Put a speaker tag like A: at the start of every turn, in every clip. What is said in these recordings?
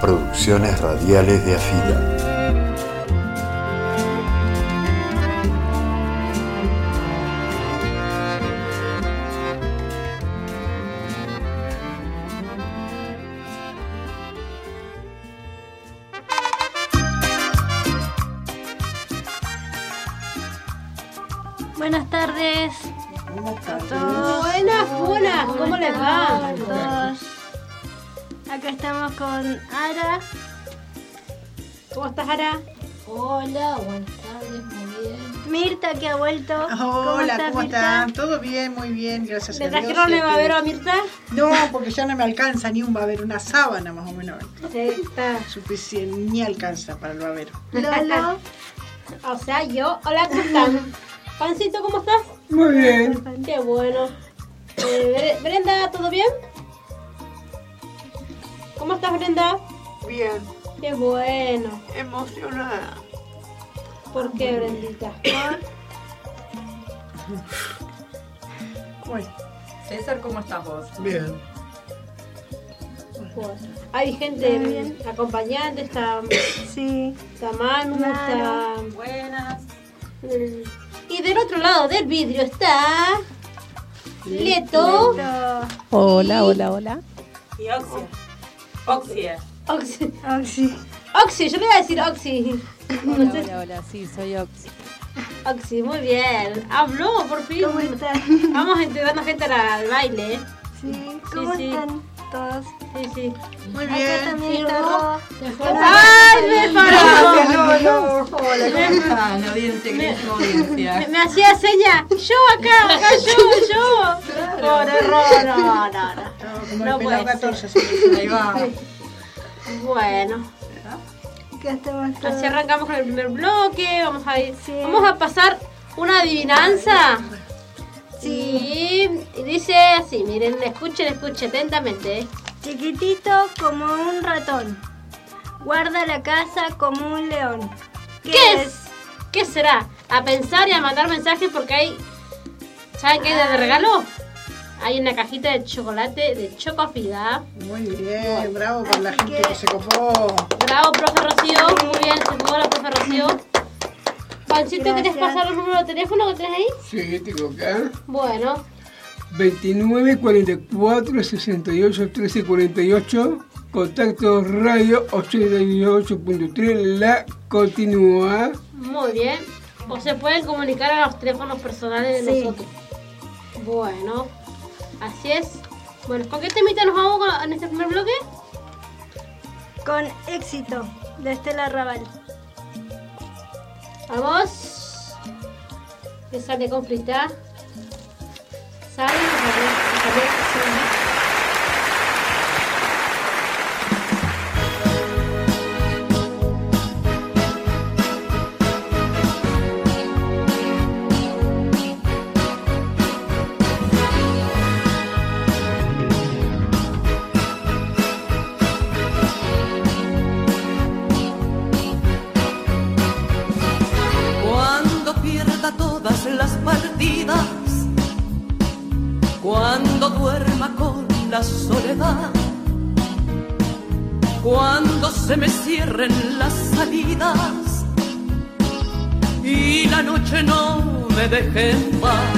A: Producciones radiales de Afida.
B: Buenas tardes.
C: Buenas tardes.
D: Buenas, ¿cómo les va?
B: A todos. Acá estamos con Ara.
D: ¿Cómo estás, Ara?
E: Hola, buenas tardes, muy bien.
B: Mirta, que ha vuelto.
C: Hola, ¿cómo
B: Mirta?
C: están? Todo bien, muy bien, gracias
D: ¿Le
C: a Dios.
D: trajeron el babero a Mirta?
C: No, porque ya no me alcanza ni un babero, una sábana más o menos.
D: Sí, está.
C: Suficiente, ni alcanza para el babero.
B: Lolo.
D: O sea, yo. Hola, ¿cómo están? Pancito, ¿cómo estás?
C: Muy bien.
D: Qué bueno. Brenda, ¿todo bien? ¿Cómo estás, Brenda?
F: Bien,
D: Qué bueno.
F: emocionada.
D: ¿Por qué, Brendita?
C: Bueno,
E: César, ¿cómo estás vos?
C: bien.
D: Bueno, hay gente
B: Bien.
D: acompañante, está
B: Sí.
D: Manu,
B: Claro.
D: está...
E: Buenas.
D: Y del otro lado del vidrio está... Leto.
G: Hola.
E: Y Oxia. Oxia.
D: Oxy.
B: Oxy.
D: Oxy, yo le voy a decir Oxy. No sé.
G: Hola, sí, soy Oxy.
D: Oxy, muy bien. Habló, por fin.
B: ¿Cómo están?
D: Vamos integrando gente al baile.
B: Sí. ¿Cómo
D: sí.
B: están todos?
D: Sí.
C: Muy
B: Acá
C: bien.
B: también
D: Sí,
B: está Ro.
D: ¡Ay, me paró!
C: Lolo.
E: Hola, ¿cómo están? La audiencia, queridísima audiencia.
D: Me hacía seña. Yo acá, yo. Pobre Ro, no.
C: Como
D: No
C: el
D: puede
C: pelado 14.
E: Ahí va.
D: Bueno,
B: Acá estamos todos.
D: así arrancamos con el primer bloque. Vamos a ir.
B: Sí.
D: Vamos a pasar una adivinanza. Sí, y dice así, miren, escuchen atentamente.
B: Chiquitito como un ratón. Guarda la casa como un león.
D: ¿Qué es? ¿Qué será? A pensar y a mandar mensajes porque hay... ¿Saben qué hay de regalo? Hay una cajita de chocolate de Chocofida.
C: Muy bien, bravo por la
B: Así
C: gente
B: que-
C: que se copó.
D: Bravo, profe Rocío. Muy bien, se jugó la profe Rocío. Pancito, ¿querés
B: Gracias.
D: pasar los números de teléfono que tenés ahí?
H: Sí, tengo acá.
D: Bueno,
H: 29 44 68 13 48. Contacto radio 88.3. La continúa.
D: muy bien. O se pueden comunicar a los teléfonos personales de
B: Sí.
D: nosotros. Bueno, así es. Bueno, ¿con qué temita nos vamos en este primer bloque?
B: Con éxito. De Estela Raval.
D: Vamos. Que sale con frita. Sale.
I: Cuando pierda todas las partidas, cuando duerma con la soledad, cuando se me cierren las salidas y la noche no me deje en paz,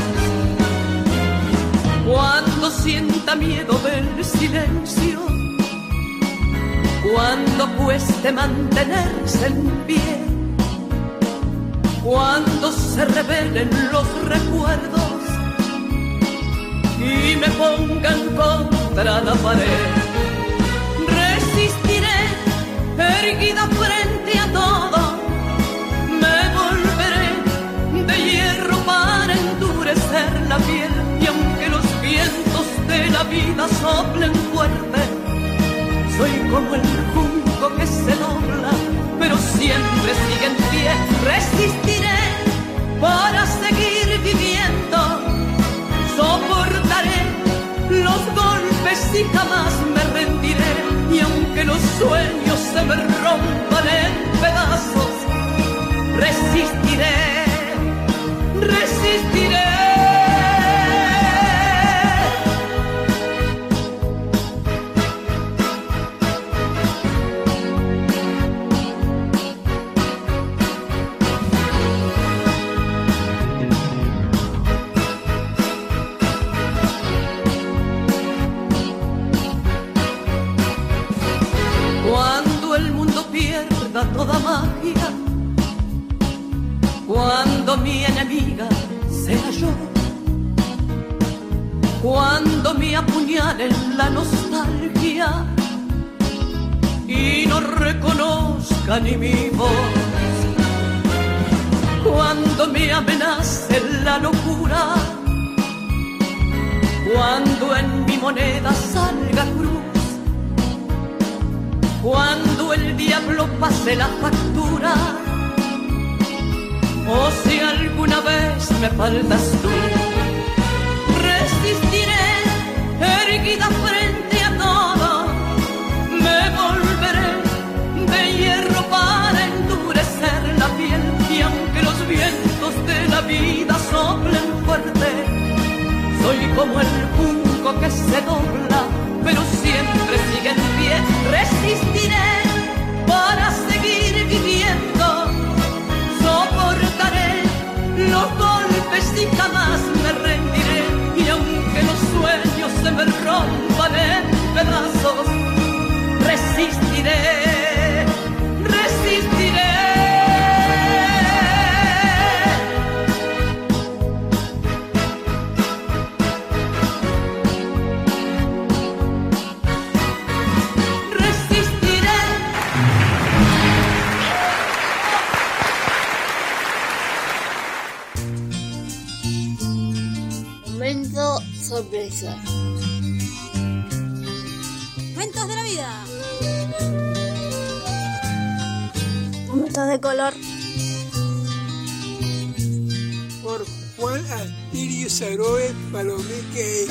I: cuando sienta miedo del silencio, cuando cueste mantenerse en pie, cuando se revelen los recuerdos y me pongan contra la pared, resistiré erguida frente a todo, me volveré de hierro para endurecer la piel, y aunque los vientos de la vida soplen fuerte, soy como el junco que se dobla, pero siempre sigue en pie. Resistiré para seguir viviendo, soportaré los golpes y jamás me rendiré. Y aunque los sueños se me rompan en pedazos, resistiré, resistiré. me apuñala en la nostalgia y no reconozca ni mi voz. Cuando me amenace la locura, cuando en mi moneda salga cruz, cuando el diablo pase la factura, o si alguna vez me faltas tú, resistiré erguida frente a todo, me volveré de hierro para endurecer la piel, y aunque los vientos de la vida soplen fuerte, soy como el junco que se dobla, pero siempre sigue en pie. Resistiré para seguir viviendo, soportaré los golpes y jamás me rendiré. Y aunque los sueños se me rompan en pedazos, resistiré, resistiré.
J: Momento sorpresa. Momentos de la vida.
B: Momentos de color.
H: Por Juan Astirio Saroe Palomeque.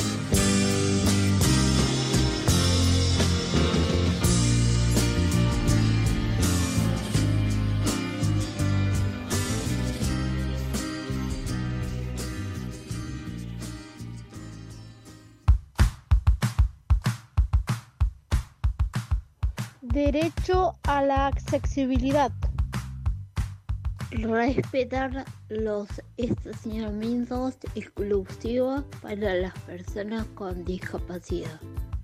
K: Derecho a la accesibilidad.
J: Respetar los estacionamientos exclusivos para las personas con discapacidad.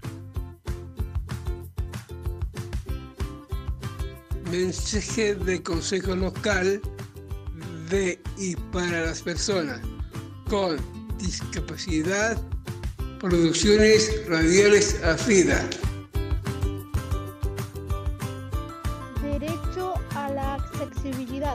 H: Mensaje de Consejo Local de y para las personas con discapacidad. Producciones Radiales AFIDA.
K: Derecho a la accesibilidad.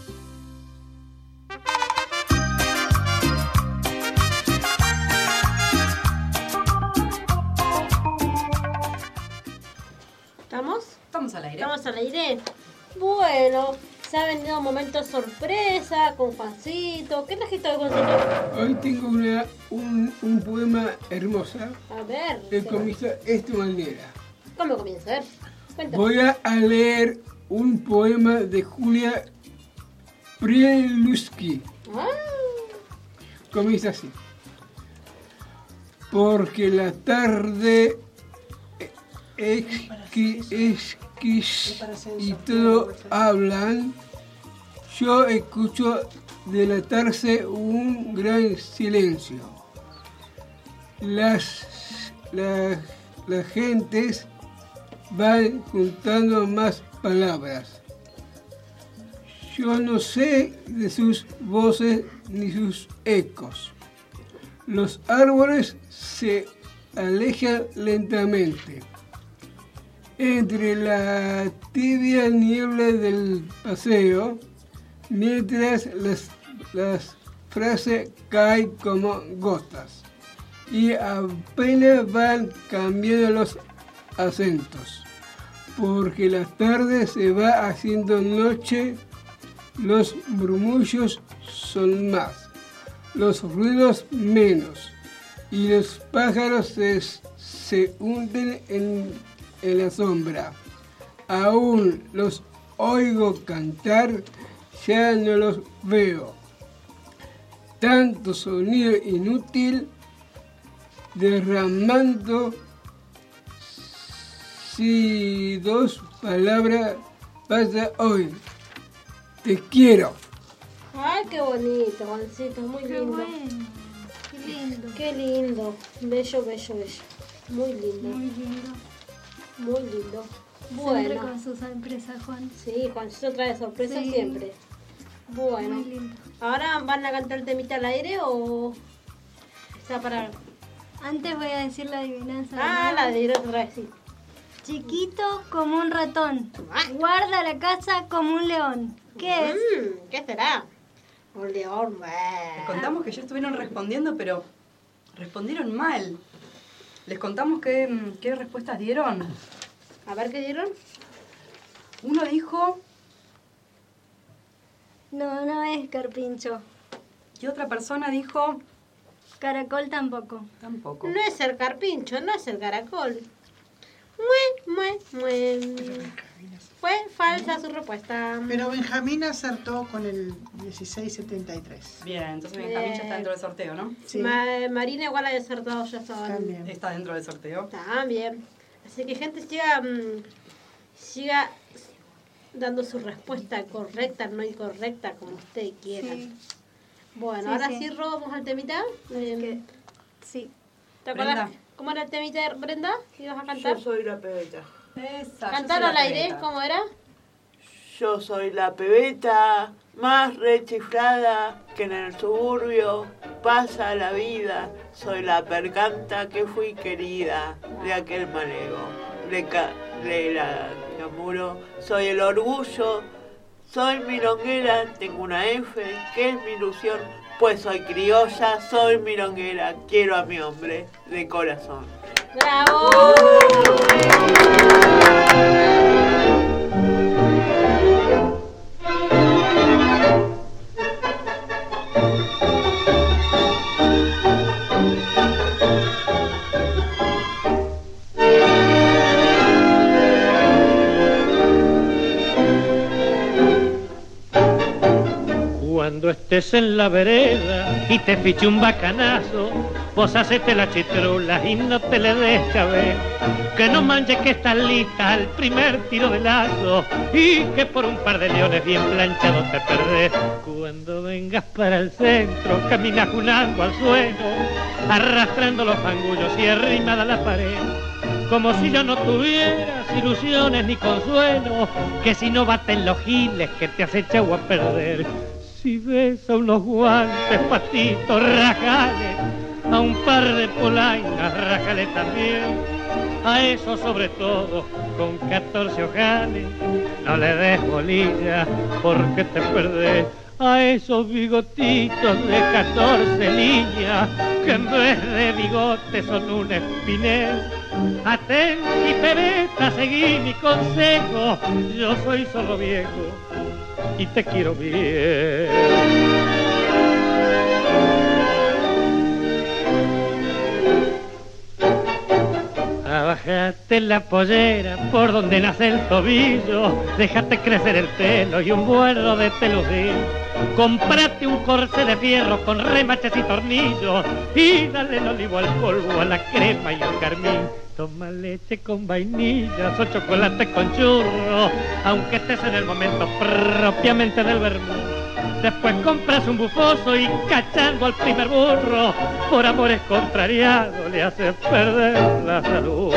D: ¿Estamos?
E: Estamos al aire.
D: ¿Estamos al aire? Bueno, se ha venido un momento sorpresa con Juancito. ¿Qué trajiste hoy, Juancito?
H: Hoy tengo un poema hermoso
D: A ver.
H: que comienza de esta manera.
D: ¿Cómo comienza? A ver, cuéntame.
H: Voy a leer un poema de Julia Prieluski.
D: Ah,
H: Comienza así. Porque la tarde y todo hablan, yo escucho delatarse un gran silencio. Las gentes van juntando más palabras. Yo no sé de sus voces ni sus ecos. Los árboles se alejan lentamente. Entre la tibia niebla del paseo, mientras las frases caen como gotas y apenas van cambiando los acentos, porque la tarde se va haciendo noche, los murmullos son más, los ruidos menos, y los pájaros se hunden en la sombra. Aún los oigo cantar, ya no los veo. Tanto sonido inútil derramando si dos palabras pasa hoy. Te quiero.
D: ay, qué bonito, Juancito, muy
B: Qué
D: lindo.
B: bueno. Qué lindo.
D: Qué lindo. Bello, bello, bello. Muy lindo.
B: Muy lindo.
D: Muy lindo.
B: Siempre
D: Bueno.
B: con sus sorpresas, Juan.
D: Sí, Juancito trae sorpresas
B: Sí.
D: siempre. Bueno.
B: Muy lindo.
D: ¿Ahora van a cantar el temita al aire o se va a parar?
B: Antes voy a decir la adivinanza.
D: La diré otra vez, sí.
B: Chiquito como un ratón. Guarda la casa como un león. ¿Qué es?
D: ¿Qué será? Un león.
E: Les contamos que ya estuvieron respondiendo, pero respondieron mal. ¿Les contamos qué respuestas dieron?
D: A ver, ¿qué dieron?
E: Uno dijo...
B: No es carpincho.
E: Y otra persona dijo...
B: Caracol tampoco.
E: Tampoco.
D: No es el carpincho, no es el caracol. Fue falsa su respuesta.
C: Pero Benjamín acertó con el 1673.
E: Bien, entonces Benjamín ya está dentro del sorteo, ¿no?
C: Sí.
D: Marina igual ha acertado, ya estaba.
C: También.
E: Está dentro del sorteo.
D: También. Así que gente siga dando su respuesta correcta, no incorrecta, como usted quiera.
B: Sí.
D: Bueno,
B: Sí,
D: ahora
B: sí.
D: sí robamos al temita.
B: Sí.
D: ¿Te acuerdas
E: Brenda.
D: cómo era el temita, Brenda? ¿Qué ibas a cantar?
F: Yo soy la pebeta.
E: Esa,
D: Cantar al aire, ¿cómo era?
F: Yo soy la pebeta más rechiflada que en el suburbio pasa la vida. Soy la percanta que fui querida de aquel malego, de la Camuro. Soy el orgullo, soy milonguera, tengo una F que es mi ilusión. Pues soy criolla, soy milonguera, quiero a mi hombre de corazón.
D: ¡Bravo!
L: Cuando estés en la vereda y te fiche un bacanazo, vos hacete la chitrula y no te le des cabeza. Que no manches que estás lista al primer tiro de lazo y que por un par de leones bien planchados te perdés. Cuando vengas para el centro, caminas junando al suelo, arrastrando los fangullos y arrimada a la pared. Como si yo no tuvieras ilusiones ni consuelo, que si no baten los giles que te has echado a perder. Si ves a unos guantes, patitos, rajale, a un par de polainas, rajale también. A eso sobre todo, con 14 ojales, no le des bolilla porque te perdés. A esos bigotitos de 14 líneas, que en vez de bigotes son un espinel. Atenti, pebeta, seguí mi consejo, yo soy solo viejo y te quiero bien. Abajate la pollera por donde nace el tobillo, déjate crecer el pelo y un vuelo de teludín. Comprate un corsé de fierro con remaches y tornillos y dale el olivo al polvo, a la crema y al carmín. Toma leche con vainillas o chocolate con churro, aunque estés en el momento propiamente del vermú. Después compras un bufoso y cachando al primer burro, por amores contrariados le haces perder la salud.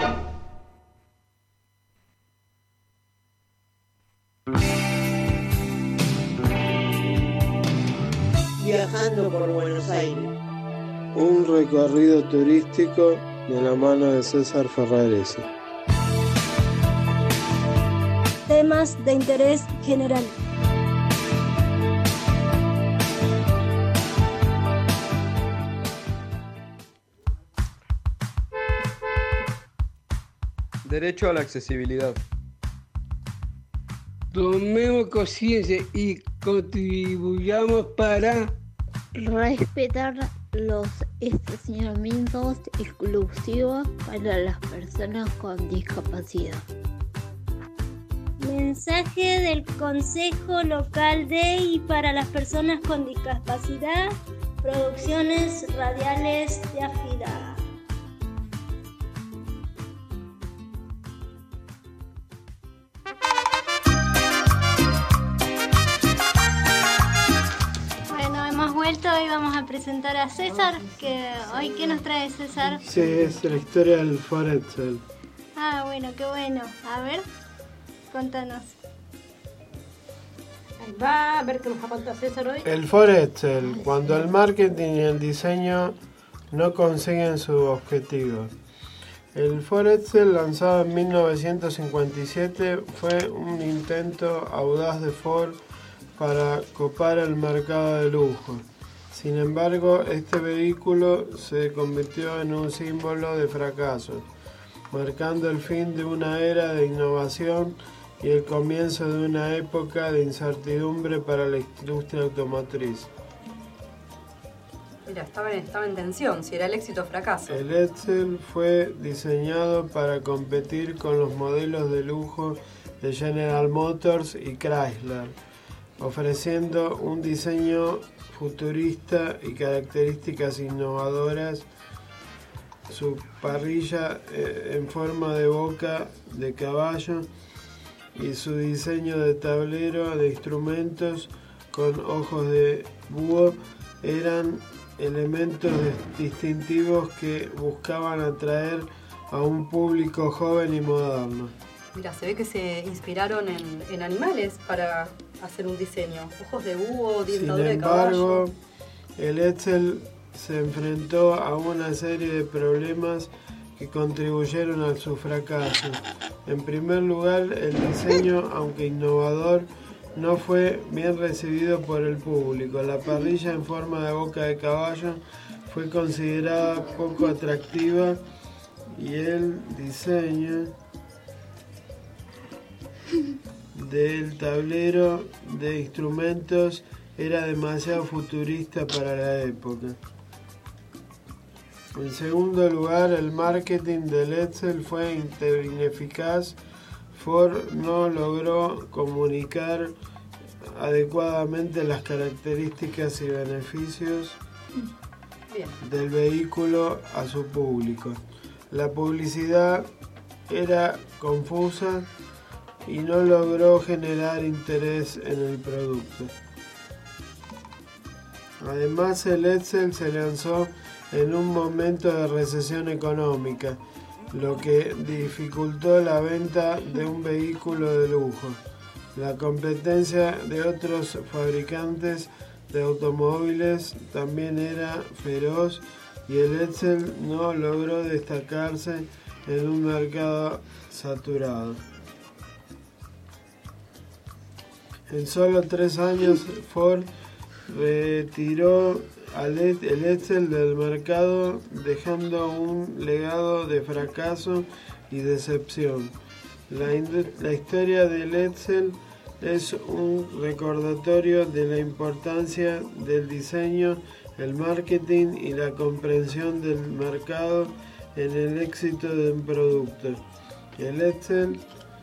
F: Viajando por Buenos Aires.
M: Un recorrido turístico de la mano de César Ferraresi.
B: Temas de interés general.
N: Derecho a la accesibilidad.
H: Tomemos conciencia y contribuyamos para
J: respetar los estacionamientos exclusivos para las personas con discapacidad.
B: Mensaje del Consejo Local de y para las personas con discapacidad, Producciones Radiales de AFIDA. Bueno, hemos vuelto y vamos a presentar a César, que hoy ¿qué nos trae César?
M: Sí, es la historia del Foretzel.
B: Ah, bueno, qué bueno. A ver, contanos.
D: Ahí va, a ver qué nos va a contar César hoy.
M: El Foretzel, cuando el marketing y el diseño no consiguen su objetivo. El Ford Edsel, lanzado en 1957, fue un intento audaz de Ford para copar el mercado de lujo. Sin embargo, este vehículo se convirtió en un símbolo de fracaso, marcando el fin de una era de innovación y el comienzo de una época de incertidumbre para la industria automotriz.
E: Mira, estaba en tensión, si era el éxito o fracaso.
M: El Edsel fue diseñado para competir con los modelos de lujo de General Motors y Chrysler, ofreciendo un diseño futurista y características innovadoras. Su parrilla en forma de boca de caballo y su diseño de tablero de instrumentos con ojos de búho eran elementos distintivos que buscaban atraer a un público joven y moderno.
E: Mira, se ve que se inspiraron en animales para hacer un diseño. Ojos de búho, dientadura de caballo.
M: Sin embargo, el Edsel se enfrentó a una serie de problemas que contribuyeron a su fracaso. En primer lugar, el diseño, aunque innovador, no fue bien recibido por el público. La parrilla en forma de boca de caballo fue considerada poco atractiva y el diseño del tablero de instrumentos era demasiado futurista para la época. En segundo lugar, el marketing del Edsel fue ineficaz. Ford no logró comunicar adecuadamente las características y beneficios del vehículo a su público. La publicidad era confusa y no logró generar interés en el producto. Además, el Edsel se lanzó en un momento de recesión económica, lo que dificultó la venta de un vehículo de lujo. La competencia de otros fabricantes de automóviles también era feroz y el Edsel no logró destacarse en un mercado saturado. En solo 3 años, Ford retiró el Edsel del mercado, dejando un legado de fracaso y decepción. La historia del Edsel es un recordatorio de la importancia del diseño, el marketing y la comprensión del mercado en el éxito de un producto. El Edsel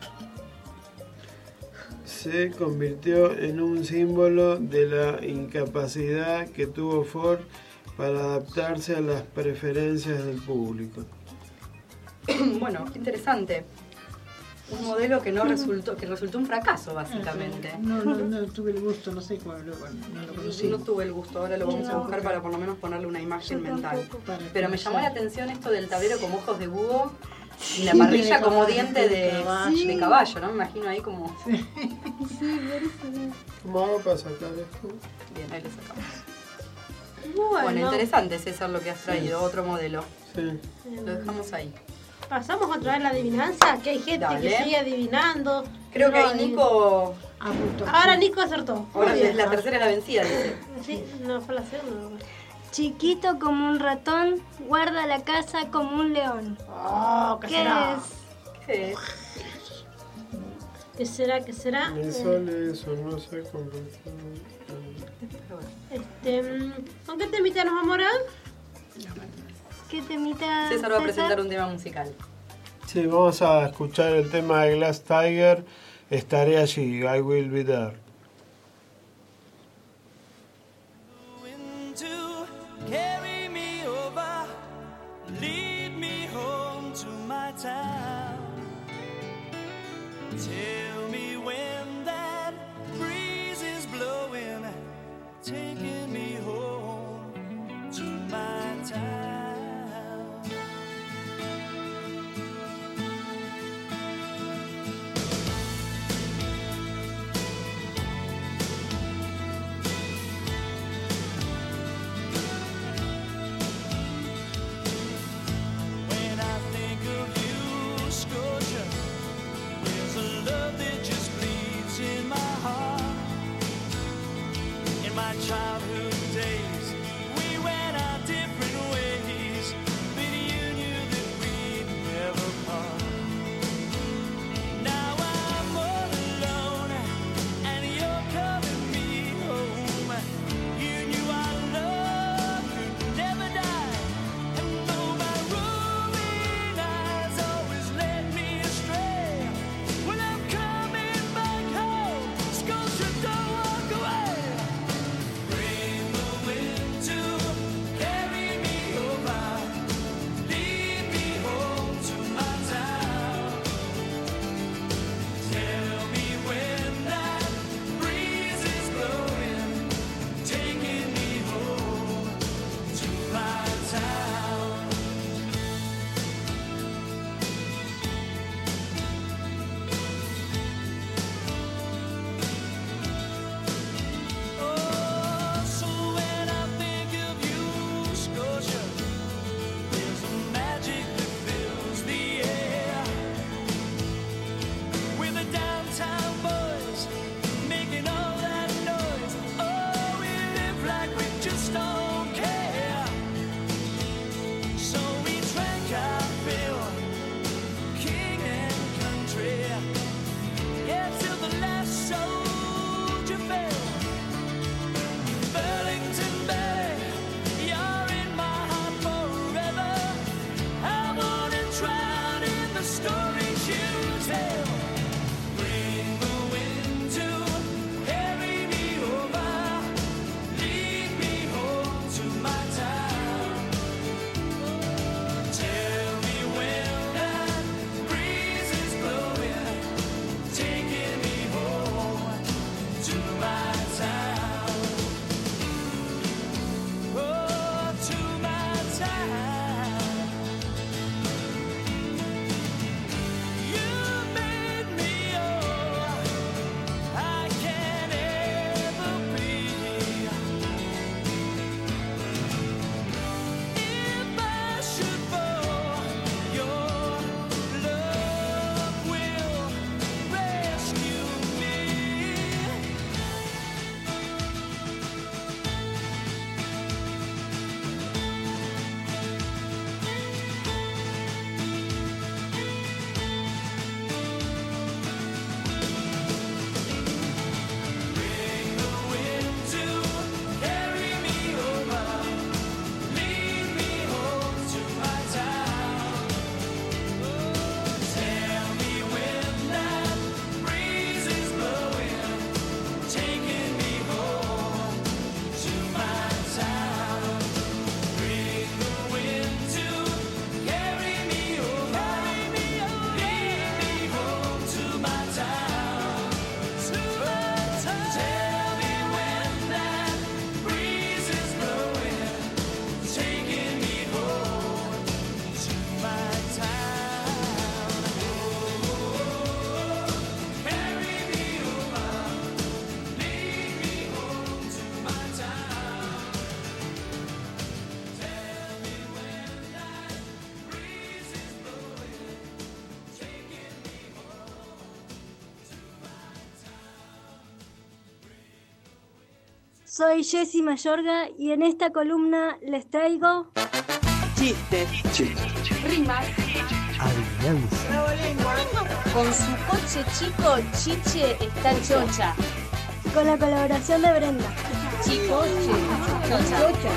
M: se convirtió en un símbolo de la incapacidad que tuvo Ford para adaptarse a las preferencias del público.
E: Bueno, qué interesante. Un modelo que resultó un fracaso, básicamente.
C: No tuve el gusto, no sé cuál, no lo conocí.
E: No tuve el gusto, ahora lo vamos a buscar para por lo menos ponerle una imagen mental. Pero me llamó la atención esto del tablero como ojos de búho y la parrilla como diente de caballo, ¿no? Me imagino ahí como...
M: ¿Cómo hago para sacar esto?
E: Bien, ahí lo sacamos. Bueno, interesante, César, lo que has traído, otro modelo.
M: Sí.
E: Lo dejamos ahí.
D: Pasamos otra vez la adivinanza, que hay gente que sigue adivinando.
E: Creo que ahí Nico...
D: Ahora Nico acertó.
E: Ahora es la tercera es la vencida, dice.
D: Sí, no fue la segunda.
B: Chiquito como un ratón, guarda la casa como un león.
D: Oh,
B: ¿Qué es?
E: ¿Qué es?
D: ¿Qué será? ¿Qué será?
M: Me sale eso, no sé cómo.
D: ¿Con qué temita nos vamos ahora?
B: ¿Qué temita?
E: César va a presentar un tema musical.
M: Sí, vamos a escuchar el tema de Glass Tiger, Estaré allí, I Will Be There.
I: Carry me over, lead me home to my town. Tell me when that breeze is blowing, taking me home to my town.
B: soy Jessie Mayorga y en esta columna les traigo
F: Chistes.
O: Rimas.
P: Adivinanza.
O: Con su coche chico, Chiche está chocha.
B: con la colaboración de Brenda.
O: Chicoche, chocha.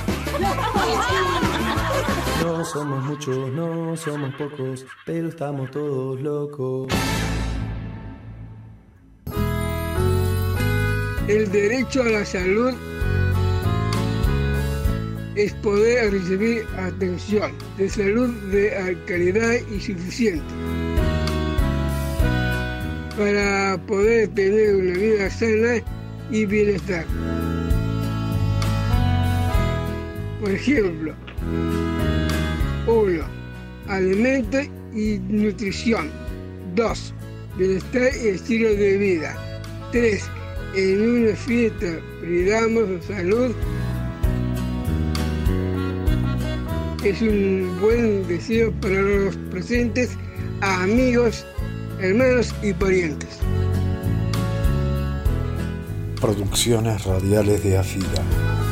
P: No somos muchos, no somos pocos, pero estamos todos locos.
H: El derecho a la salud es poder recibir atención de salud de calidad y suficiente para poder tener una vida sana y bienestar. Por ejemplo, 1. Alimento y nutrición. 2. Bienestar y estilo de vida. 3. En una fiesta brindamos salud. Es un buen deseo para los presentes, amigos, hermanos y parientes.
A: Producciones radiales de AFIDA.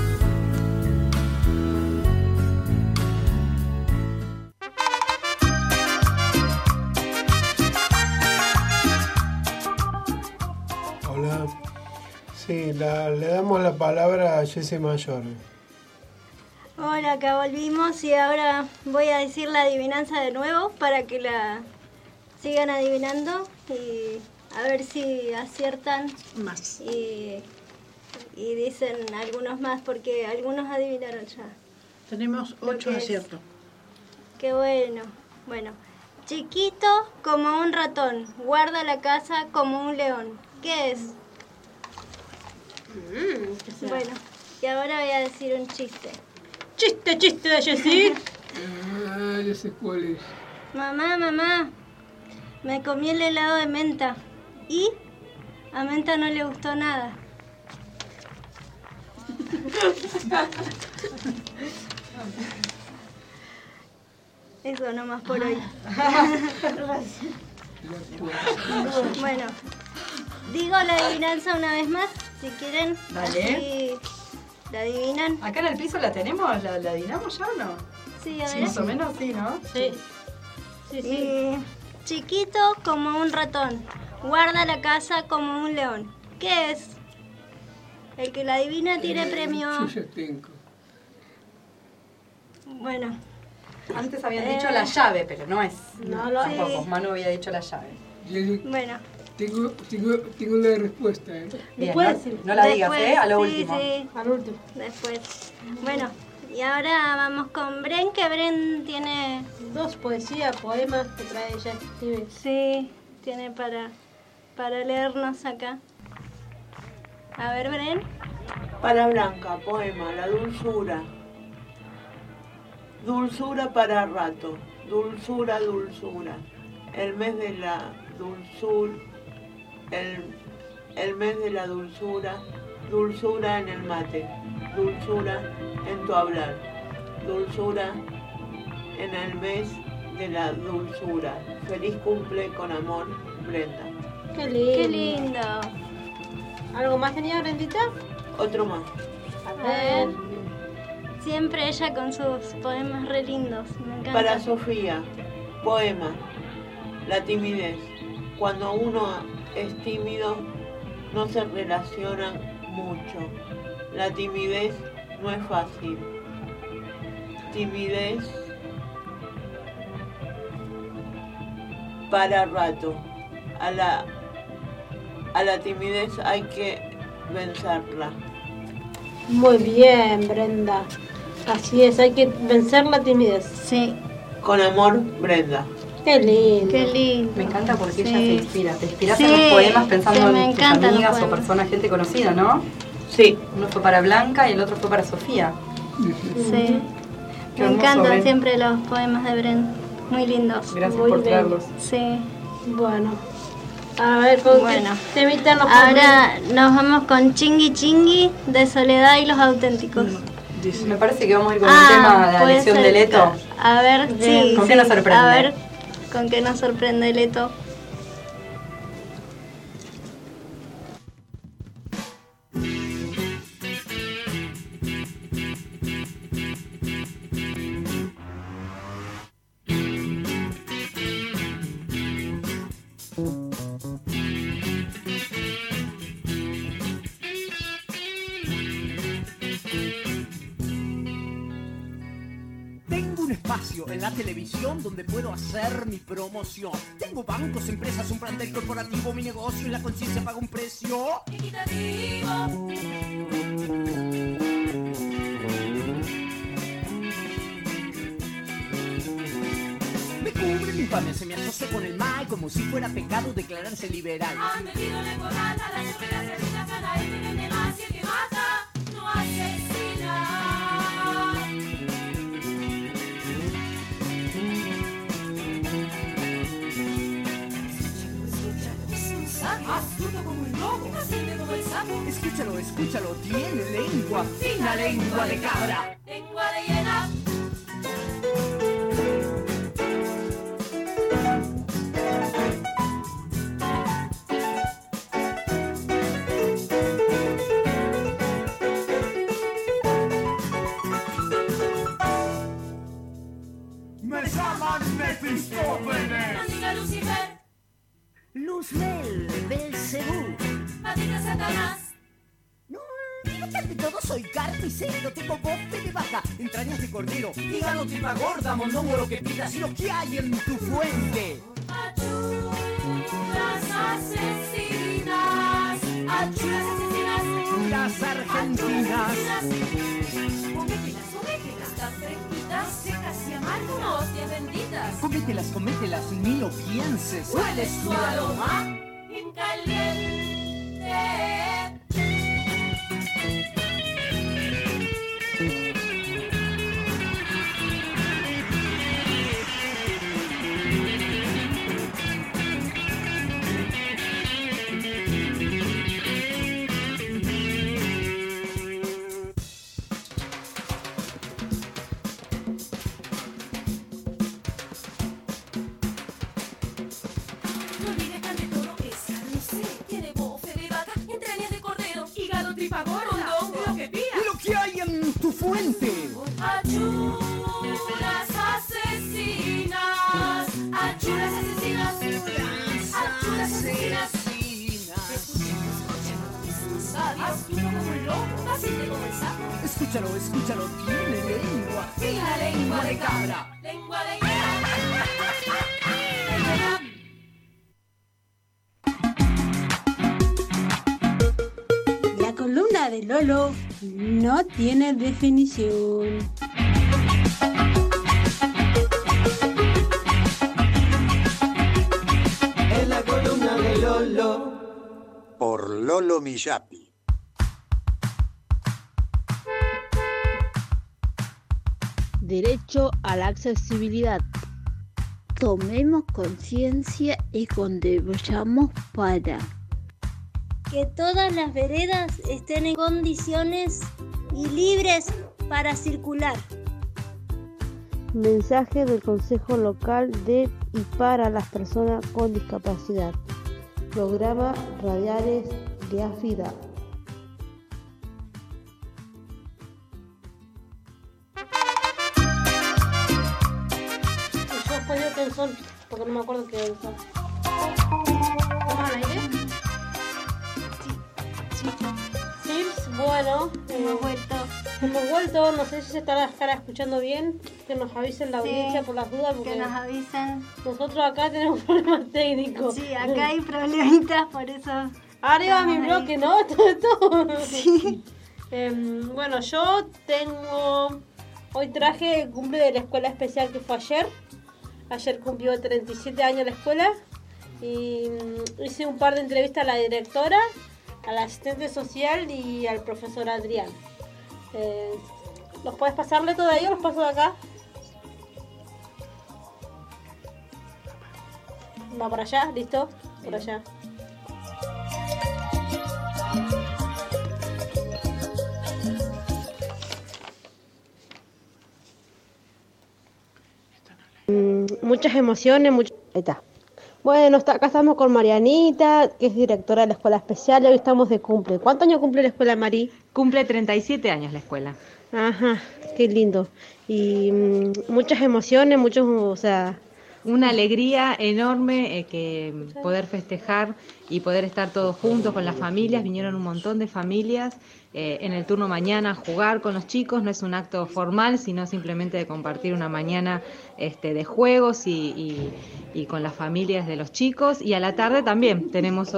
M: Hola. Sí, le damos la palabra a Jessie Mayor.
B: Hola, acá volvimos y ahora voy a decir la adivinanza de nuevo para que la sigan adivinando y a ver si aciertan
C: más
B: y dicen algunos más porque algunos adivinaron ya.
C: Tenemos 8 aciertos.
B: Qué bueno. Bueno, chiquito como un ratón, guarda la casa como un león. ¿Qué es? Bueno, y ahora voy a decir un chiste.
D: Chiste de Jessie.
H: Ya sé cuál es.
B: Mamá, me comí el helado de menta y a Menta no le gustó nada. Eso nomás por hoy. Bueno, digo la adivinanza una vez más, si quieren.
E: Dale.
B: Así la adivinan.
E: ¿Acá en el piso la tenemos? ¿La adivinamos ya o no?
B: Sí, a ver.
E: Sí, más o menos sí, ¿no?
D: Sí.
B: Chiquito como un ratón, guarda la casa como un león. ¿Qué es? El que la adivina tiene premio.
H: Yo ya tengo.
B: Bueno.
E: Antes habían dicho la llave, pero no es.
B: No
E: lo tampoco. Manu había dicho la llave.
B: Bueno.
H: Tengo la respuesta.
E: Bien, no la digas, a lo último.
B: Sí.
D: Al último.
B: Después. Bueno, y ahora vamos con Bren, que Bren tiene
D: 2 poesías, poemas que trae ella, escribe.
B: Sí, tiene para leernos acá. A ver, Bren.
F: Para Blanca, poema, la dulzura. Dulzura para rato, dulzura. El mes de la dulzura, el mes de la dulzura, dulzura en el mate, dulzura en tu hablar, dulzura en el mes de la dulzura. Feliz cumple con amor, Brenda.
D: Qué lindo.
B: Qué lindo.
D: ¿Algo más tenía, Brendita?
F: Otro más.
B: A ver. Siempre ella con sus poemas re lindos. Me encanta.
F: Para Sofía, poema, la timidez. Cuando uno es tímido, no se relacionan mucho. La timidez no es fácil. Timidez para rato. A la timidez hay que vencerla.
D: Muy bien, Brenda. Así es, hay que vencer la timidez.
B: Sí.
F: Con amor, Brenda.
D: Qué lindo.
B: Qué lindo.
E: Me encanta porque ella
B: Sí.
E: se inspira. Te inspiras
B: Sí,
E: en los poemas pensando
B: sí, me
E: en tus
B: encantan los
E: amigas o
B: poemas.
E: personas, gente conocida, ¿no?
F: Sí.
E: Uno fue para Blanca y el otro fue para Sofía.
B: Sí.
E: Qué
B: Me
E: hermoso,
B: encantan
E: Bren.
B: siempre los poemas de Bren. Muy lindos.
E: Gracias
D: Muy
E: por traerlos.
B: Sí.
D: Bueno. A ver, ¿con
B: Bueno.
D: qué temita nos
B: Ahora nos vamos con Chingui Chingui de Soledad y los Auténticos.
E: Me parece que vamos a ir con el tema de la
B: puede
E: lección
B: ser.
E: de Leto.
B: A ver, sí.
E: ¿Con qué
B: sí.
E: nos sorprende?
B: A ver, ¿con qué nos sorprende Leto?
Q: Tengo un espacio en la televisión donde puedo hacer mi promoción. Tengo bancos, empresas, un plantel corporativo, mi negocio y la conciencia paga un precio equitativo. Me cubre mi infamia, se me asocia con el mal como si fuera pecado declararse liberal. Han metido en el corral a las obreras y asesinas, cada él tiene más y el que mata no asesina. Astuto como el lobo, paciente como el sapo. Escúchalo, escúchalo, tiene lengua fina, lengua de cabra, lengua de hiena. Me llaman Mefistófeles. Maldita Lucifer. Luzbel, Belcebú, maldita Satanás. No, digo que ante todo soy carnicero, tengo bofe de vaca, entrañas de cordero, hígado, tripa gorda, mondongo, lo que pidas y lo que hay en tu fuente. Achuras asesinas, achuras asesinas, achuras argentinas. Comételas, tan fresquitas, secas y amargas, hostias benditas. Comételas, ni lo pienses. ¿Cuál es tu aroma? En caliente. Tripa gorda, lo que pida y lo que hay en tu fuente. Achuras asesinas, achuras asesinas, achuras asesinas. Astuto como el lobo, paciente como el sapo. Escúchalo, tiene lengua fina, lengua de cabra, lengua de hiena.
R: La columna de Lolo no tiene definición.
A: Es la columna de Lolo. Por Lolo Millapi.
J: Derecho a la accesibilidad. Tomemos conciencia y contribuyamos para
B: que todas las veredas estén en condiciones y libres para circular.
G: Mensaje del Consejo Local de y para las personas con discapacidad. Programas radiales de AFIDA.
D: Yo después de quién son, porque no me acuerdo qué son. ¿Estamos al aire? Sí, bueno. Hemos vuelto, no sé si se estará escuchando bien, que nos avisen la audiencia por las dudas. Porque
B: que nos avisen.
D: Nosotros acá tenemos problemas técnicos.
B: Sí, acá hay problemitas, por eso.
D: Arriba mi bloque, ¿no? Todo.
B: Sí.
D: Bueno, yo hoy traje el cumple de la escuela especial que fue ayer. Ayer cumplió 37 años la escuela. Y hice un par de entrevistas a la directora, al asistente social y al profesor Adrián. ¿Los puedes pasarle todo ahí o los paso de acá? Va por allá, ¿listo? Por allá. Muchas emociones, Ahí está. Bueno, acá estamos con Marianita, que es directora de la escuela especial, y hoy estamos de cumple. ¿Cuántos años cumple la escuela, Mari?
S: Cumple 37 años la escuela.
D: Ajá, qué lindo. Y muchas emociones,
S: una alegría enorme que poder festejar y poder estar todos juntos con las familias. Vinieron un montón de familias en el turno mañana a jugar con los chicos. No es un acto formal, sino simplemente de compartir una mañana de juegos y con las familias de los chicos. Y a la tarde también tenemos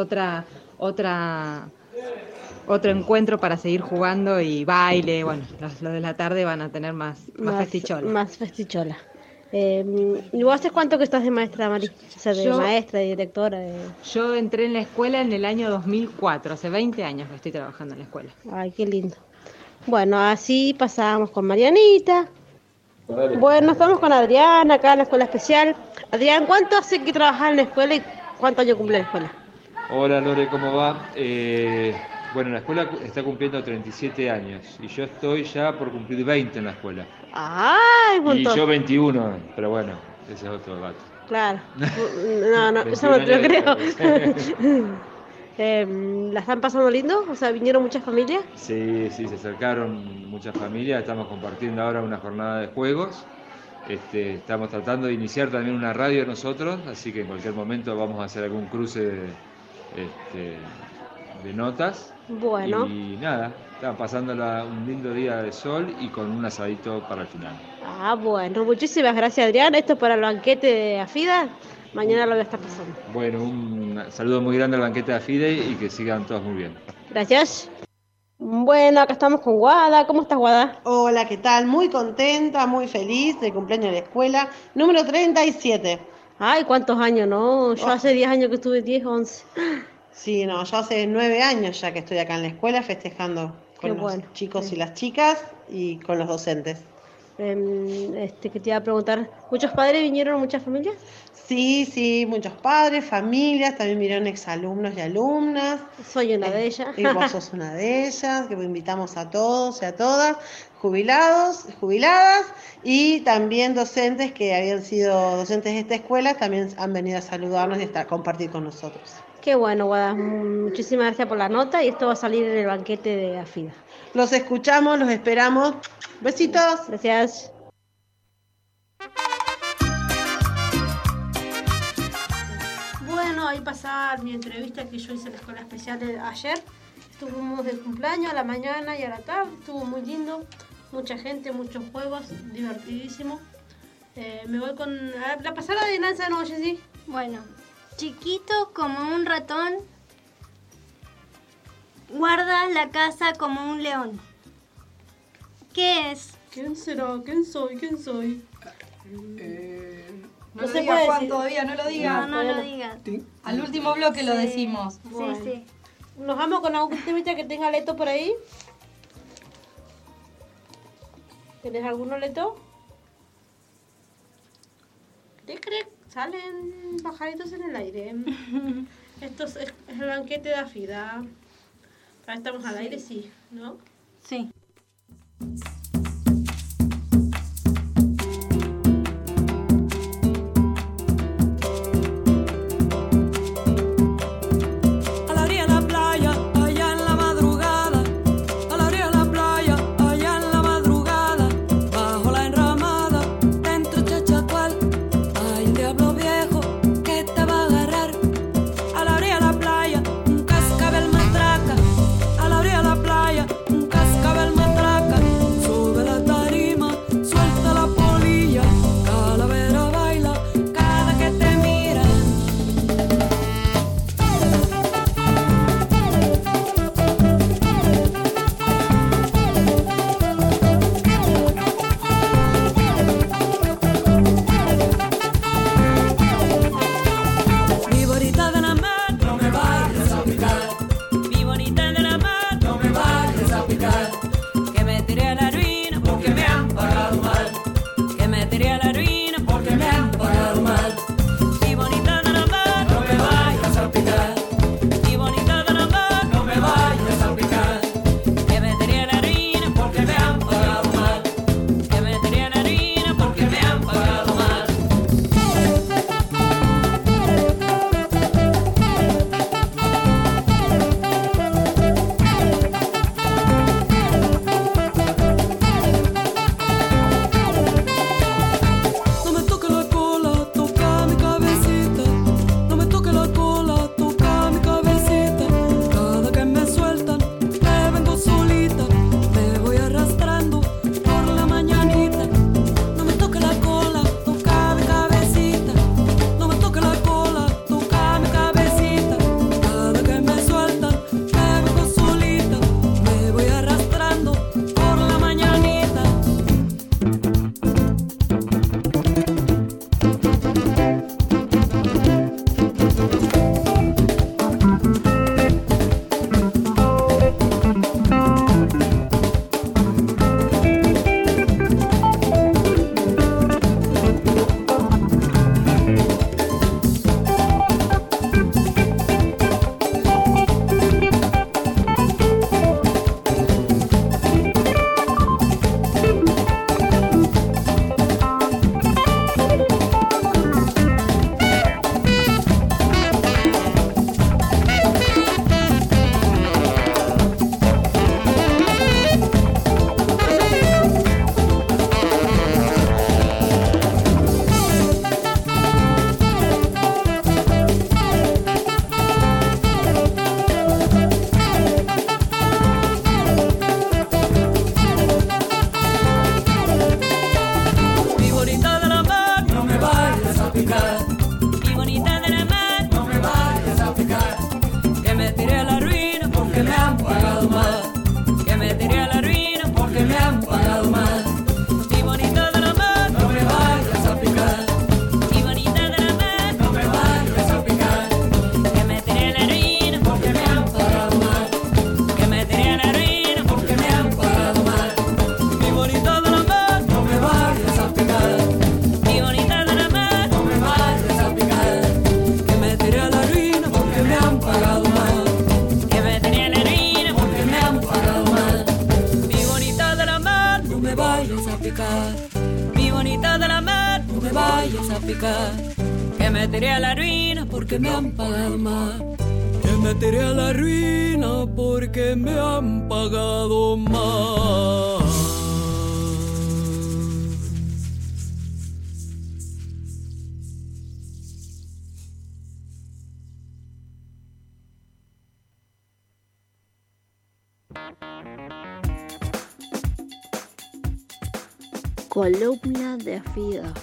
S: otro encuentro para seguir jugando y baile. Bueno, los de la tarde van a tener más festichola.
G: Más festichola. ¿Y vos hace cuánto que estás de maestra, Mari? O sea, de maestra, de directora.
S: Yo entré en la escuela en el año 2004, hace 20 años que estoy trabajando en la escuela.
G: Ay, qué lindo. Bueno, así pasábamos con Marianita. Vale. Bueno, estamos con Adrián acá en la escuela especial. Adrián, ¿cuánto hace que trabajas en la escuela y cuántos años cumple la escuela?
T: Hola Lore, ¿cómo va? Bueno, la escuela está cumpliendo 37 años y yo estoy ya por cumplir 20 en la escuela.
G: ¡Ay, un montón!
T: Y yo 21, pero bueno, ese es otro dato.
G: Claro. No, eso no te lo creo. ¿La están pasando lindo? O sea, ¿vinieron muchas familias?
T: Sí, se acercaron muchas familias. Estamos compartiendo ahora una jornada de juegos. Estamos tratando de iniciar también una radio nosotros, así que en cualquier momento vamos a hacer algún cruce de notas.
G: Bueno.
T: Y nada, están pasando un lindo día de sol y con un asadito para el final.
G: Ah, bueno, muchísimas gracias, Adrián. Esto es para el banquete de AFIDA. Mañana lo voy a estar pasando.
T: Bueno, un saludo muy grande al banquete de AFIDE y que sigan todos muy bien.
G: Gracias. Bueno, acá estamos con Guada. ¿Cómo estás, Guada?
U: Hola, ¿qué tal? Muy contenta, muy feliz del cumpleaños de la escuela. Número 37.
G: Ay, ¿cuántos años, no? Yo hace 10 años que estuve, 10, 11.
U: Sí, no, yo hace 9 años ya que estoy acá en la escuela festejando con los chicos y las chicas y con los docentes.
G: Que te iba a preguntar, ¿muchos padres vinieron, muchas familias?
U: Sí, muchos padres, familias, también vinieron exalumnos y alumnas.
G: Soy una de ellas.
U: Y vos sos una de ellas, que invitamos a todos y a todas, jubilados, jubiladas, y también docentes que habían sido docentes de esta escuela, también han venido a saludarnos y a compartir con nosotros.
G: Qué bueno, Guada. Muchísimas gracias por la nota y esto va a salir en el banquete de AFIDA.
U: Los escuchamos, los esperamos. Besitos.
G: Gracias.
D: Bueno, ahí pasaba mi entrevista que yo hice en la escuela especial ayer. Estuvimos de cumpleaños a la mañana y a la tarde. Estuvo muy lindo. Mucha gente, muchos juegos, divertidísimo. Me voy con la pasada adivinanza de nuevo, Jessy.
B: Bueno, chiquito como un ratón, guarda la casa como un león. ¿Qué es?
D: ¿Quién será? ¿Quién soy?
E: No se puede Juan, todavía, no lo digas.
B: No lo digas.
E: Al último bloque lo decimos.
D: Bueno. Sí. Nos vamos con algún temita que tenga Leto por ahí. ¿Tenés alguno, Leto? ¿Cree? Salen pajaritos en el aire. Esto es el banquete de AFIDA. Ahora estamos al aire, sí, ¿no?
B: Sí.
I: A la orilla de la playa, un cascabel vayas a picar, que me tiré a la ruina porque me han pagado más. Que me tiré a la ruina porque me han pagado más.
J: Columna de AFIDA.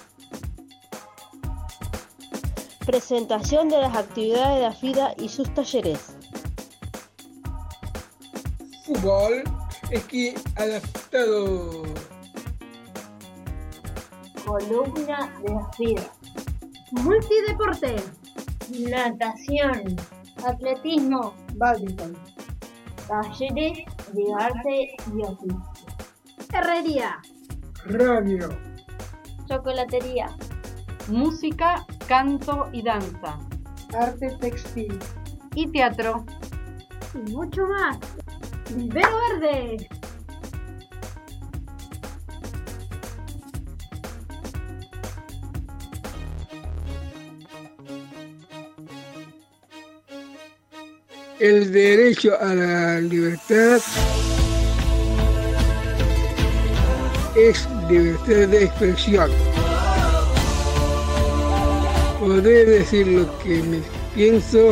G: Presentación de las actividades de AFIDA y sus talleres.
H: Fútbol, esquí adaptado.
B: Columna de AFIDA.
R: Multideporte.
B: Natación. Atletismo.
C: Badminton.
B: Talleres de arte y oficio.
R: Herrería.
H: Radio.
B: Chocolatería.
E: Música, canto y danza.
C: Arte textil.
E: Y teatro.
R: Y mucho más. Vivero Verde.
H: El derecho a la libertad es libertad de expresión. Poder decir lo que me pienso.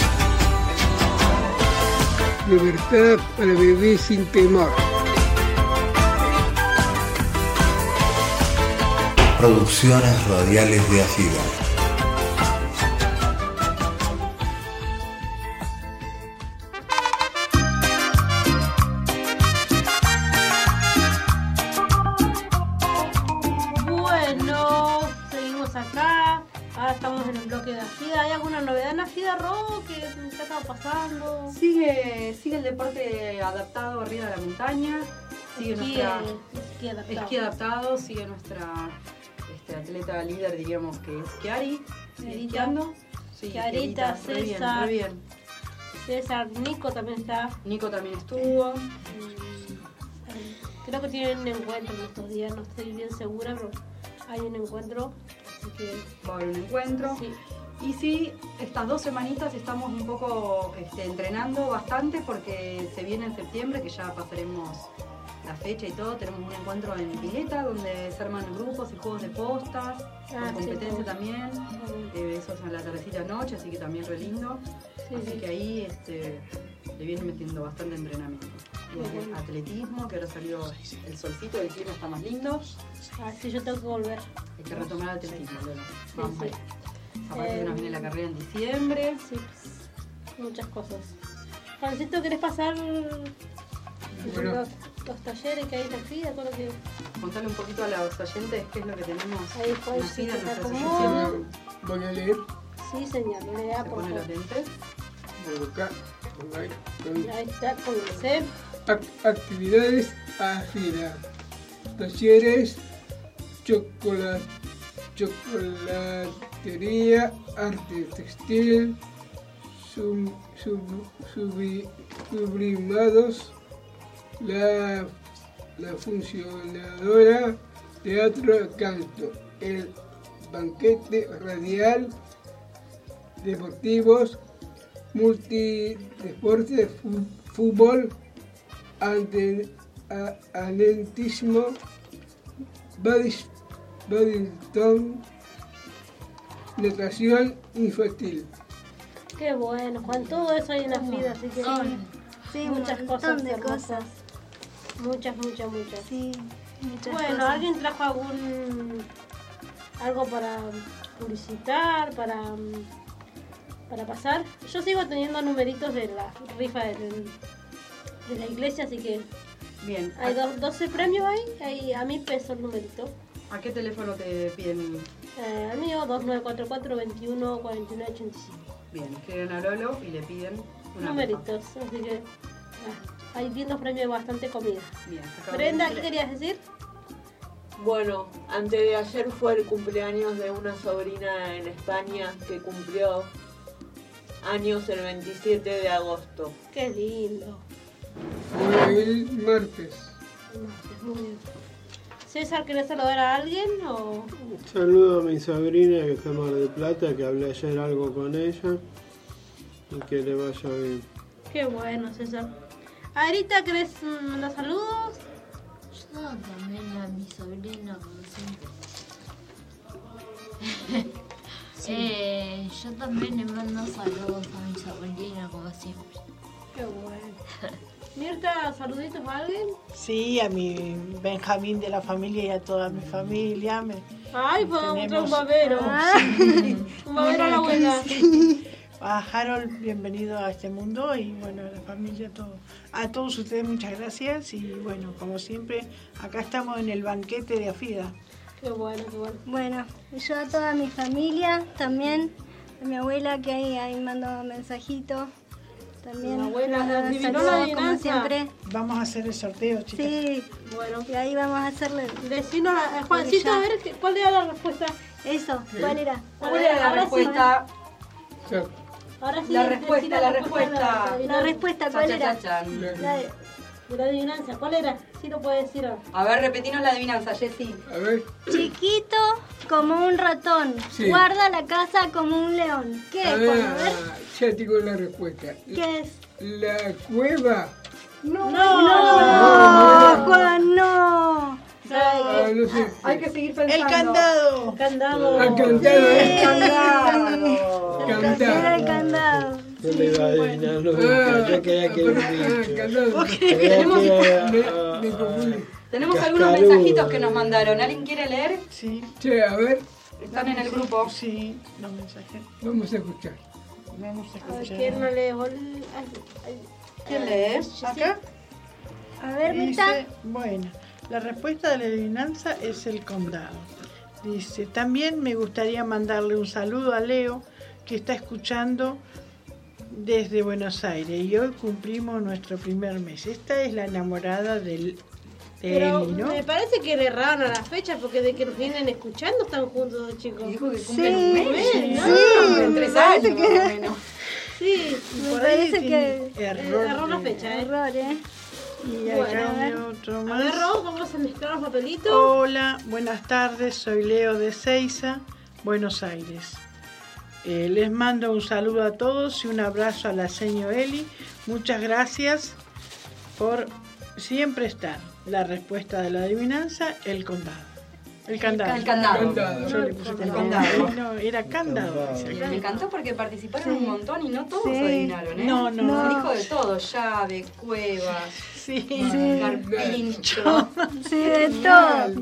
H: Libertad para vivir sin temor.
K: Producciones radiales de AFIDA.
E: Sigue el deporte adaptado arriba de la montaña, sigue esquí adaptado, sigue nuestra atleta líder, diríamos que es Chiari, esquiando. Sí,
D: Chiarita, César.
E: Muy bien.
D: César, Nico también está.
E: Nico también estuvo.
D: Creo que tienen un encuentro en estos días, no estoy bien segura, pero hay un encuentro. Así que
E: va a haber un encuentro.
D: Sí.
E: Y sí, estas 2 semanitas estamos un poco entrenando bastante porque se viene en septiembre, que ya pasaremos la fecha y todo. Tenemos un encuentro en Pileta donde se arman grupos y juegos de postas, con competencia
D: sí,
E: también. Eso es a la tardecita noche, así que también re lindo.
D: Sí,
E: así que ahí le viene metiendo bastante entrenamiento. Y atletismo, que ahora salió el solcito, el clima está más lindo.
D: Sí, yo tengo que volver.
E: Hay que retomar el atletismo, Lola.
D: Sí,
E: Vamos
D: sí.
E: ahí. Aparte que nos viene la carrera en diciembre.
D: Sí, muchas cosas. Juancito, ¿querés pasar los talleres que hay en la FIDA? Todo lo que...
E: Contarle un poquito a los oyentes qué es lo que tenemos
D: ahí,
E: en la FIDA,
D: se
E: nuestra
D: acomoda.
E: asociación.
H: Voy a leer.
D: Sí, señor, lea
E: Se
D: por
E: pone
D: favor.
E: los lentes.
H: Por acá.
D: Ahí está, pónganse.
H: Actividades AFIDA. Talleres, chocolatería, arte textil, sublimados, la funcionadora, teatro, canto, el banquete radial, deportivos, multideporte, fútbol, atletismo, badminton, natación infantil.
D: Qué bueno, Juan, todo eso hay en la FIDA, así que
B: Sí,
D: muchas
B: un
D: cosas
B: montón de
D: hermosas.
B: cosas.
D: Muchas.
B: Sí, muchas
D: Bueno,
B: cosas.
D: ¿alguien trajo algo para publicitar, para pasar? Yo sigo teniendo numeritos de la rifa de la iglesia, así que
E: Bien.
D: hay 12 premios ahí, a 1.000 pesos el numerito.
E: ¿A qué teléfono te piden?
D: Al mío, 2944 21 49 85.
E: Bien, escriben a Lolo y le piden una
D: Numeritos, así que hay lindos premios, bastante comida.
E: Bien.
D: Brenda, ¿qué querías decir?
F: Bueno, antes de ayer fue el cumpleaños de una sobrina en España que cumplió años el 27 de agosto.
D: Qué lindo.
H: Fue el martes.
D: Muy bien. César, ¿querés saludar a alguien o...?
M: Saludo a mi sobrina que está en Mar del Plata, que hablé ayer algo con ella y que le vaya bien.
D: Qué bueno, César. Adrita, ¿querés mandar saludos?
L: Yo también a mi sobrina, como siempre. Yo también le mando saludos a mi sobrina, como siempre.
D: Qué bueno. Mirta, ¿saluditos a alguien?
C: Sí, a mi Benjamín de la familia y a toda mi familia.
D: Ay, podemos encontrar un babero. Un babero a la abuela.
C: A Harold, bienvenido a este mundo y bueno, a la familia, a todos ustedes muchas gracias y bueno, como siempre, acá estamos en el banquete de Afida.
D: Qué bueno, qué bueno.
B: Bueno, yo a toda mi familia también, a mi abuela que ahí mandó un mensajito. También,
D: la abuela,
B: como siempre.
C: Vamos a hacer el sorteo, chicas.
B: Sí, bueno, y ahí vamos a hacerle.
D: Decinos, Juancito, a ver, ¿cuál era la respuesta?
B: Eso, ¿cuál era?
E: ¿Cuál era la respuesta?
B: Sí.
D: Ahora sí,
E: la respuesta.
B: La respuesta, ¿cuál era?
D: La adivinanza, ¿cuál era? Sí lo puedes decir.
E: A ver, repetinos la adivinanza, Jessy.
H: A ver.
B: Chiquito como un ratón,
H: sí.
B: Guarda la casa como un león. ¿Qué es, Juan? A ver.
H: Ya tengo la respuesta.
B: ¿Qué es?
H: La cueva.
B: No, Juan, no.
H: No sé.
E: Hay que seguir pensando.
C: El candado.
D: El candado.
H: El candado.
B: Era el candado.
M: Yo le iba a adivinar nunca, yo quería que
E: Tenemos algunos mensajitos que nos mandaron. ¿Alguien quiere leer?
C: Sí.
H: Sí, a ver.
E: Están en el grupo.
C: Sí, los mensajes.
H: Vamos a escuchar.
C: Vamos a escuchar.
D: ¿Quién no lee?
E: ¿Quién lee?
C: ¿Acá?
B: A ver, Mirta.
C: Bueno, la respuesta de la adivinanza es el condado. Dice, también me gustaría mandarle un saludo a Leo, que está escuchando desde Buenos Aires y hoy cumplimos nuestro primer mes. Esta es la enamorada de
D: Pero
C: Eli, ¿no?
D: me parece que le erraron a la fecha porque de que nos vienen escuchando están juntos los chicos.
E: Dijo que cumplen un mes.
B: Sí,
E: en 3 años más o menos.
D: Sí,
B: me parece que
D: erró la fecha,
B: error,
C: Y acá hay otro más.
D: A ver, Ro, vamos a mezclar los papelitos.
C: Hola, buenas tardes, soy Leo de Seiza, Buenos Aires. Les mando un saludo a todos y un abrazo a la señora Eli. Muchas gracias por siempre estar. La respuesta de la adivinanza, el condado. El candado.
E: El candado.
C: Yo le puse
E: El candado.
C: No, era candado.
E: Me encantó porque participaron un montón y no todos
C: Sí.
E: adivinaron, ¿eh?
C: No.
E: Se dijo de todo, llave, cuevas, carpincho.
B: Sí, de todo.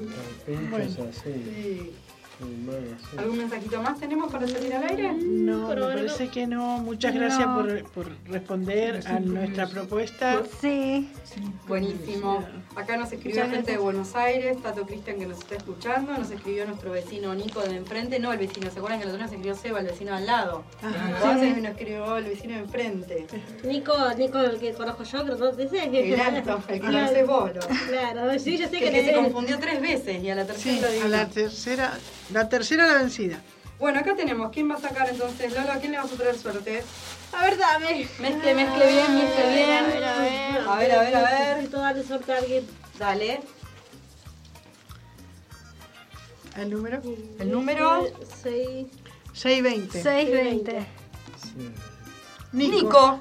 E: ¿Algún mensajito más tenemos para salir al aire?
C: No, me parece que no. Muchas gracias por responder a nuestra propuesta.
B: Sí.
E: Buenísimo. Acá nos escribió
B: Muchas
E: gente de Buenos Aires, Tato Cristian que nos está escuchando, nos escribió nuestro vecino Nico de enfrente, no el vecino, ¿se acuerdan que el otro nos escribió Seba, el vecino de al lado? Entonces nos escribió el vecino de enfrente.
D: Nico, el que conozco yo, creo que dice.
E: El alto, el que conocés vos.
D: Claro, sí, yo sé que
E: se confundió 3 veces y a la tercera lo adivinó.
C: La tercera la vencida.
E: Bueno, acá tenemos. ¿Quién va a sacar entonces? Lolo, ¿a quién le vas a traer suerte?
D: A ver, dame.
E: Mezcle bien, mezcle bien. A ver.
D: Necesito darle suerte a alguien.
E: Dale.
C: ¿El número?
E: El número
C: 620.
B: 620.
E: Nico.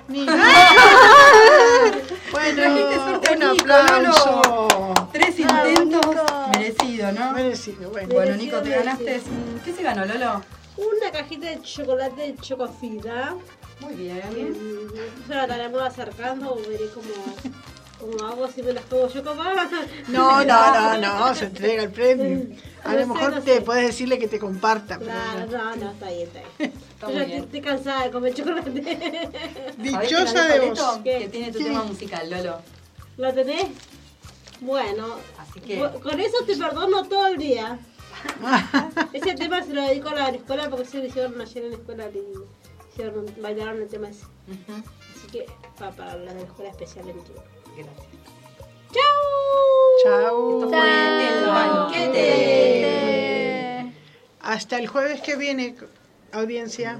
C: Bueno, un
E: Nico,
C: aplauso.
E: Lolo. 3 intentos. Merecido, ¿no?
C: Merecido, bueno.
E: Bueno, Nico, te ganaste. ¿Qué se ganó, Lolo?
D: Una cajita de chocolate de Chocofida.
E: Muy bien.
D: Se la estaremos acercando, veré como hago si me las como yo, capaz.
C: No, se entrega el premio. A lo mejor te podés decirle que te comparta.
D: Claro, no, está bien.
E: Está
D: Yo
E: muy
D: ya
E: bien.
D: estoy cansada de comer chocolate.
C: Dichosa de vos.
E: Que tiene tu tema musical, Lolo.
D: ¿Lo tenés? Bueno,
E: así que
D: con eso te perdono todo el día. Ese tema se lo dedico a la escuela porque se lo hicieron ayer en la escuela y bailaron el tema ese. Así que para la de la escuela especial de mi chico.
E: Gracias.
C: Chau.
E: Esto fue El Banquete.
C: Hasta el jueves que viene, audiencia.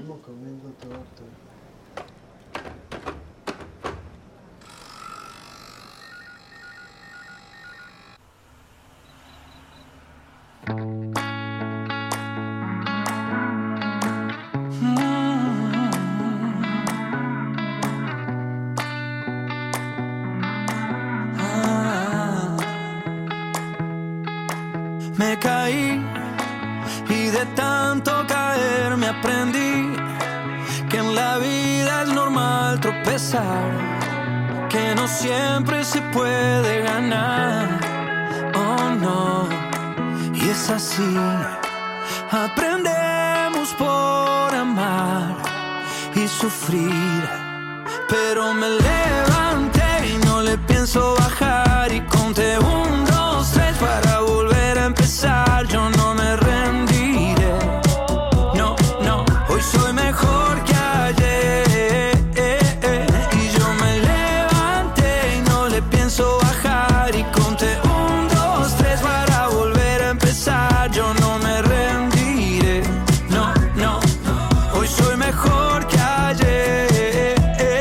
P: me caí y de tanto caer me aprendí que en la vida es normal tropezar, que no siempre se puede ganar, oh no, y es así, aprendemos por amar y sufrir, pero me levanté y no le pienso bajar y conté 1, 2, 3 para volver a empezar, yo no me rendiré, no, no, hoy soy mejor que ayer, y yo me levanté y no le pienso bajar y conté 1, 2, 3 para volver a empezar, yo no me rendiré, no, no, hoy soy mejor que ayer,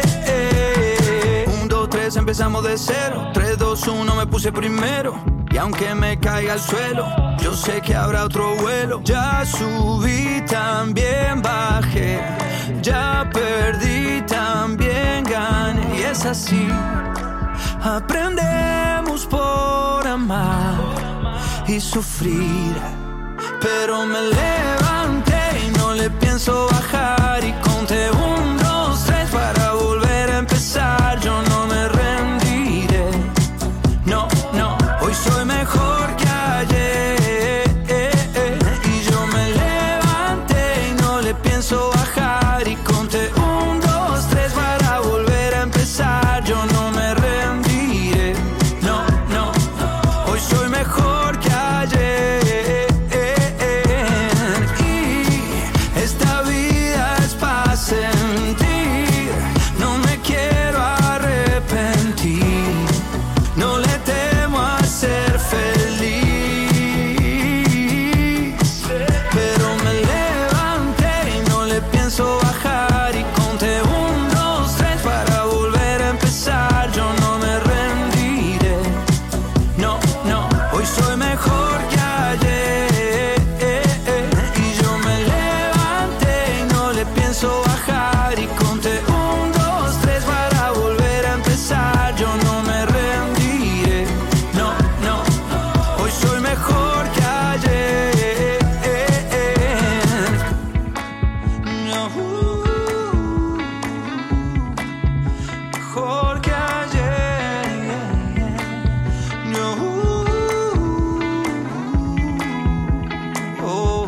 P: 1, 2, 3 empezamos de cero, 3, 2, 1 me puse primero. Y aunque me caiga al suelo, yo sé que habrá otro vuelo. Ya subí, también bajé. Ya perdí, también gané. Y es así, aprendemos por amar y sufrir. Pero me levanté y no le pienso bajar. Y conté 1, 2, 3 para volver a empezar. Yo no me rendiré, no, no. Hoy soy mejor que ayer, y yo me levanté y no le pienso bajar y conté 1, 2, 3 para volver a empezar, yo no me rendiré, no, no, hoy soy mejor que ayer, y esta vida es para sentir, no me quiero arrepentir, no le temo a ser feliz, pero me levanté y no le pienso bajar y conté 1, 2, 3 para volver a empezar, yo no me rendiré, no, no, hoy soy mejor que ayer, y yo me levanté y no le pienso bajar y conté 1, 2, 3 para volver a empezar, yo no me rendiré, no, no, hoy soy mejor que ayer, no, mejor que ayer, no, oh.